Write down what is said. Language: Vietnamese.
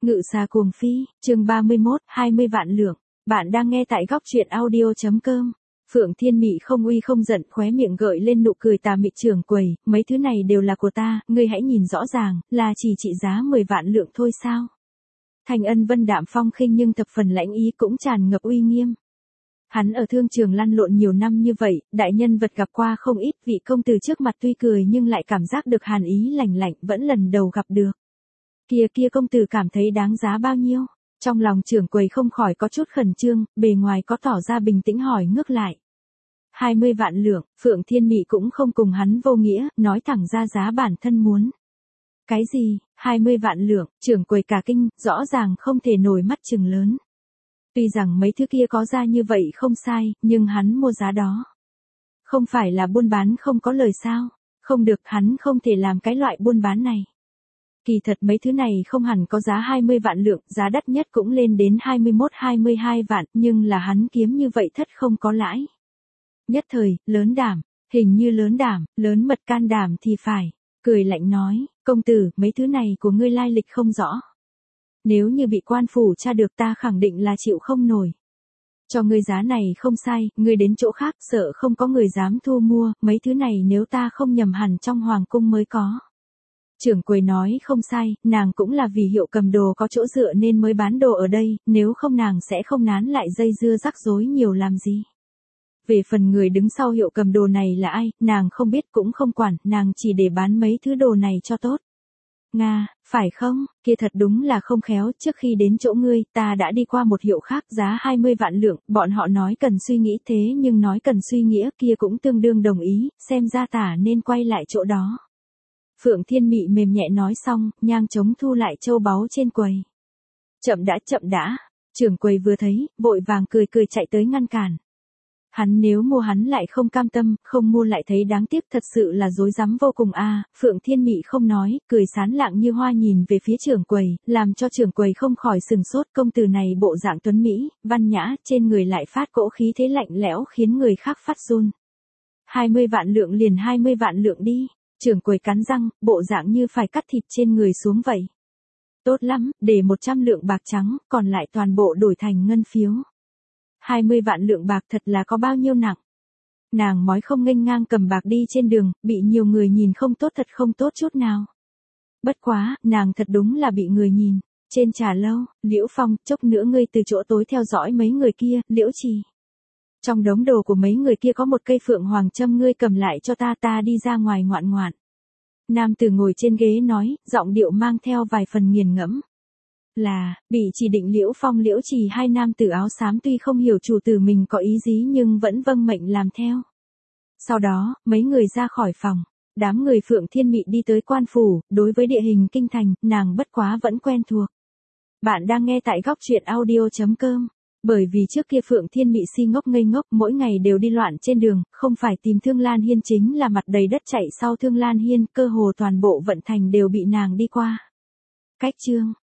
Ngự xà cuồng phi, chương 31, 20 vạn lượng. Bạn đang nghe tại góc truyện audio.com. Phượng Thiên Mị không uy không giận, khóe miệng gợi lên nụ cười tà mị. Trưởng quầy, mấy thứ này đều là của ta, ngươi hãy nhìn rõ ràng, là chỉ trị giá 10 vạn lượng thôi sao? Thành Ân Vân đạm phong khinh nhưng thập phần lãnh ý, cũng tràn ngập uy nghiêm. Hắn ở thương trường lăn lộn nhiều năm như vậy, đại nhân vật gặp qua không ít, vị công tử trước mặt tuy cười nhưng lại cảm giác được hàn ý lạnh lạnh, vẫn lần đầu gặp được. Kia công tử cảm thấy đáng giá bao nhiêu? Trong lòng trưởng quầy không khỏi có chút khẩn trương, bề ngoài có tỏ ra bình tĩnh hỏi ngược lại. 20 vạn lượng, Phượng Thiên Mị cũng không cùng hắn vô nghĩa, nói thẳng ra giá bản thân muốn. Cái gì, 20 vạn lượng, trưởng quầy cả kinh, rõ ràng không thể nổi mắt chừng lớn. Tuy rằng mấy thứ kia có ra như vậy không sai, nhưng hắn mua giá đó. Không phải là buôn bán không có lời sao? Không được, hắn không thể làm cái loại buôn bán này. Kỳ thật mấy thứ này không hẳn có giá 20 vạn lượng, giá đắt nhất cũng lên đến 21-22 vạn, nhưng là hắn kiếm như vậy thất không có lãi. Nhất thời, lớn đảm, hình như lớn đảm, lớn mật can đảm thì phải, cười lạnh nói, công tử, mấy thứ này của ngươi lai lịch không rõ. Nếu như bị quan phủ tra được ta khẳng định là chịu không nổi. Cho ngươi giá này không sai, ngươi đến chỗ khác sợ không có người dám thu mua, mấy thứ này nếu ta không nhầm hẳn trong hoàng cung mới có. Trưởng quầy nói không sai, nàng cũng là vì hiệu cầm đồ có chỗ dựa nên mới bán đồ ở đây, nếu không nàng sẽ không nán lại dây dưa rắc rối nhiều làm gì. Về phần người đứng sau hiệu cầm đồ này là ai, nàng không biết cũng không quản, nàng chỉ để bán mấy thứ đồ này cho tốt. Nga, phải không, kia thật đúng là không khéo, trước khi đến chỗ ngươi, ta đã đi qua một hiệu khác giá 20 vạn lượng, bọn họ nói cần suy nghĩ thế nhưng nói cần suy nghĩa kia cũng tương đương đồng ý, xem ra tả nên quay lại chỗ đó. Phượng Thiên Mị mềm nhẹ nói xong, nhang chống thu lại châu báu trên quầy. Chậm đã, trưởng quầy vừa thấy, vội vàng cười chạy tới ngăn cản. Hắn nếu mua hắn lại không cam tâm, không mua lại thấy đáng tiếc, thật sự là dối rắm vô cùng a. Phượng Thiên Mị không nói, cười sán lạng như hoa nhìn về phía trưởng quầy, làm cho trưởng quầy không khỏi sừng sốt. Công tử này bộ dạng tuấn mỹ, văn nhã, trên người lại phát cỗ khí thế lạnh lẽo khiến người khác phát run. 20 vạn lượng liền 20 vạn lượng đi. Trưởng quầy cắn răng, bộ dạng như phải cắt thịt trên người xuống vậy. Tốt lắm, để 100 lượng bạc trắng, còn lại toàn bộ đổi thành ngân phiếu. 20 vạn lượng bạc thật là có bao nhiêu nặng. Nàng mói không nghênh ngang cầm bạc đi trên đường, bị nhiều người nhìn không tốt, thật không tốt chút nào. Bất quá, nàng thật đúng là bị người nhìn. Trên trà lâu, Liễu Phong, chốc nữa ngươi từ chỗ tối theo dõi mấy người kia, Liễu Trì. Trong đống đồ của mấy người kia có một cây phượng hoàng châm, ngươi cầm lại cho ta đi ra ngoài ngoạn ngoạn. Nam tử ngồi trên ghế nói, giọng điệu mang theo vài phần nghiền ngẫm. Là, bị chỉ định Liễu Phong Liễu Trì hai nam tử áo xám tuy không hiểu chủ tử mình có ý gì nhưng vẫn vâng mệnh làm theo. Sau đó, mấy người ra khỏi phòng. Đám người Phượng Thiên Mị đi tới quan phủ, đối với địa hình kinh thành, nàng bất quá vẫn quen thuộc. Bạn đang nghe tại góc truyện audio.com. Bởi vì trước kia Phượng Thiên Mị si ngốc ngây ngốc, mỗi ngày đều đi loạn trên đường, không phải tìm Thương Lan Hiên chính là mặt đầy đất chạy sau Thương Lan Hiên, cơ hồ toàn bộ vận thành đều bị nàng đi qua. Cách chương